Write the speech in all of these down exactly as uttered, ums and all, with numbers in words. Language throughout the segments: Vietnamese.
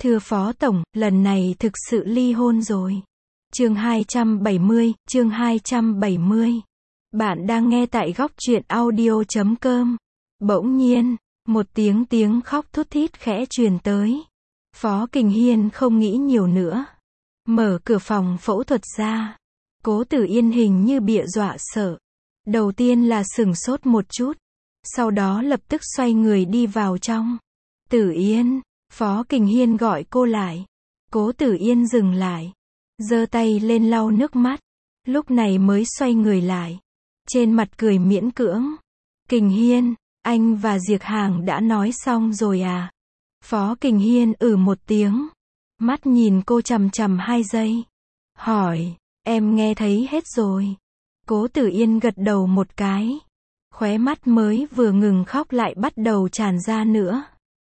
Thưa Phó Tổng, lần này thực sự ly hôn rồi. Chương hai trăm bảy mươi, chương hai trăm bảy mươi. Bạn đang nghe tại góc truyện audio chấm com. Bỗng nhiên, một tiếng tiếng khóc thút thít khẽ truyền tới. Phó Kình Hiên không nghĩ nhiều nữa. Mở cửa phòng phẫu thuật ra. Cố Tử Yên hình như bị dọa sợ. Đầu tiên là sửng sốt một chút. Sau đó lập tức xoay người đi vào trong. Tử Yên, Phó Kình Hiên gọi cô lại. Cố Tử Yên dừng lại. Giơ tay lên lau nước mắt. Lúc này mới xoay người lại. Trên mặt cười miễn cưỡng. Kình Hiên, anh và Diệc Hàng đã nói xong rồi à? Phó Kình Hiên ừ một tiếng. Mắt nhìn cô chằm chằm hai giây. Hỏi, em nghe thấy hết rồi. Cố Tử Yên gật đầu một cái. Khóe mắt mới vừa ngừng khóc lại bắt đầu tràn ra nữa.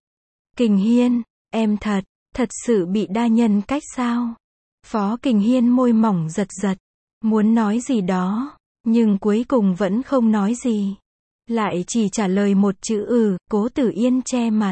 Kình Hiên, em thật, thật sự bị đa nhân cách sao? Phó Kình Hiên môi mỏng giật giật. Muốn nói gì đó, nhưng cuối cùng vẫn không nói gì. Lại chỉ trả lời một chữ ừ. Cố Tử Yên che mặt.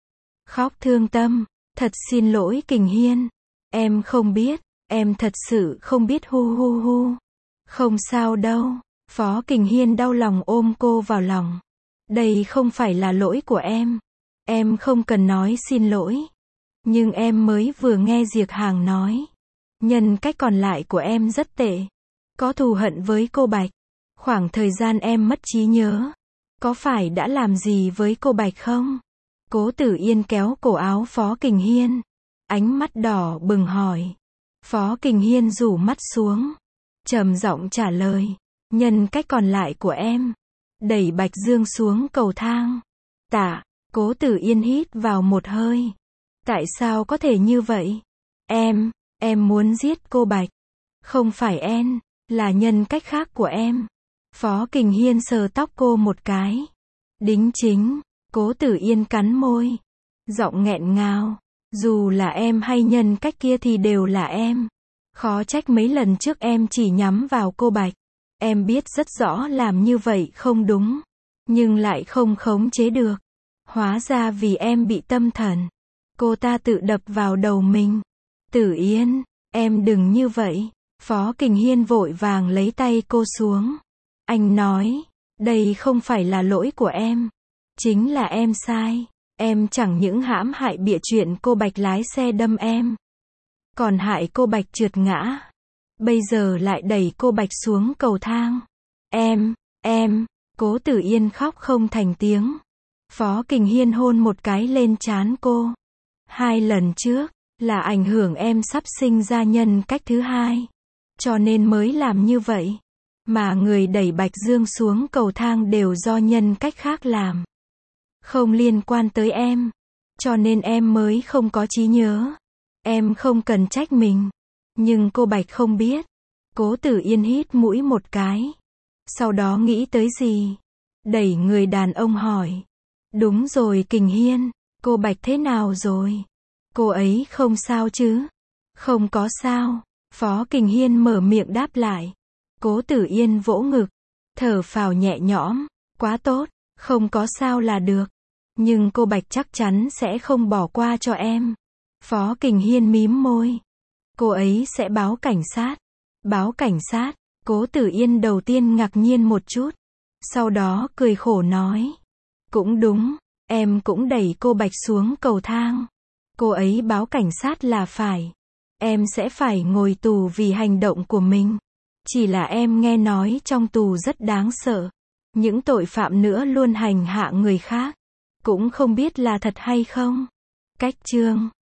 Khóc thương tâm. Thật xin lỗi Kình Hiên. Em không biết, em thật sự không biết hu hu hu. Không sao đâu. Phó Kình Hiên đau lòng ôm cô vào lòng. Đây không phải là lỗi của em. Em không cần nói xin lỗi. Nhưng em mới vừa nghe Diệc Hàng nói. Nhân cách còn lại của em rất tệ. Có thù hận với cô Bạch. Khoảng thời gian em mất trí nhớ. Có phải đã làm gì với cô Bạch không? Cố Tử Yên kéo cổ áo Phó Kình Hiên. Ánh mắt đỏ bừng hỏi. Phó Kình Hiên rủ mắt xuống. Trầm giọng trả lời. Nhân cách còn lại của em. Đẩy Bạch Dương xuống cầu thang. Tạ. Cố Tử Yên hít vào một hơi. Tại sao có thể như vậy? Em, em muốn giết cô Bạch. Không phải em, là nhân cách khác của em. Phó Kình Hiên sờ tóc cô một cái. Đính chính. Cố Tử Yên cắn môi. Giọng nghẹn ngào. Dù là em hay nhân cách kia thì đều là em. Khó trách mấy lần trước em chỉ nhắm vào cô Bạch. Em biết rất rõ làm như vậy không đúng. Nhưng lại không khống chế được. Hóa ra vì em bị tâm thần. Cô ta tự đập vào đầu mình. Tử Yên, em đừng như vậy. Phó Kình Hiên vội vàng lấy tay cô xuống. Anh nói, đây không phải là lỗi của em. Chính là em sai. Em chẳng những hãm hại bịa chuyện cô Bạch lái xe đâm em. Còn hại cô Bạch trượt ngã. Bây giờ lại đẩy cô Bạch xuống cầu thang. Em, em, Cố Tử Yên khóc không thành tiếng. Phó Kình Hiên hôn một cái lên trán cô. Hai lần trước, là ảnh hưởng em sắp sinh ra nhân cách thứ hai. Cho nên mới làm như vậy. Mà người đẩy Bạch Dương xuống cầu thang đều do nhân cách khác làm. Không liên quan tới em. Cho nên em mới không có trí nhớ. Em không cần trách mình. Nhưng cô Bạch không biết. Cố Tử Yên hít mũi một cái. Sau đó nghĩ tới gì? Đẩy người đàn ông hỏi. Đúng rồi Kình Hiên. Cô Bạch thế nào rồi? Cô ấy không sao chứ? Không có sao. Phó Kình Hiên mở miệng đáp lại. Cố Tử Yên vỗ ngực. Thở phào nhẹ nhõm. Quá tốt. Không có sao là được. Nhưng cô Bạch chắc chắn sẽ không bỏ qua cho em. Phó Kình Hiên mím môi. Cô ấy sẽ báo cảnh sát. Báo cảnh sát. Cố Tử Yên đầu tiên ngạc nhiên một chút. Sau đó cười khổ nói. Cũng đúng. Em cũng đẩy cô Bạch xuống cầu thang. Cô ấy báo cảnh sát là phải. Em sẽ phải ngồi tù vì hành động của mình. Chỉ là em nghe nói trong tù rất đáng sợ. Những tội phạm nữa luôn hành hạ người khác. Cũng không biết là thật hay không. Cách chương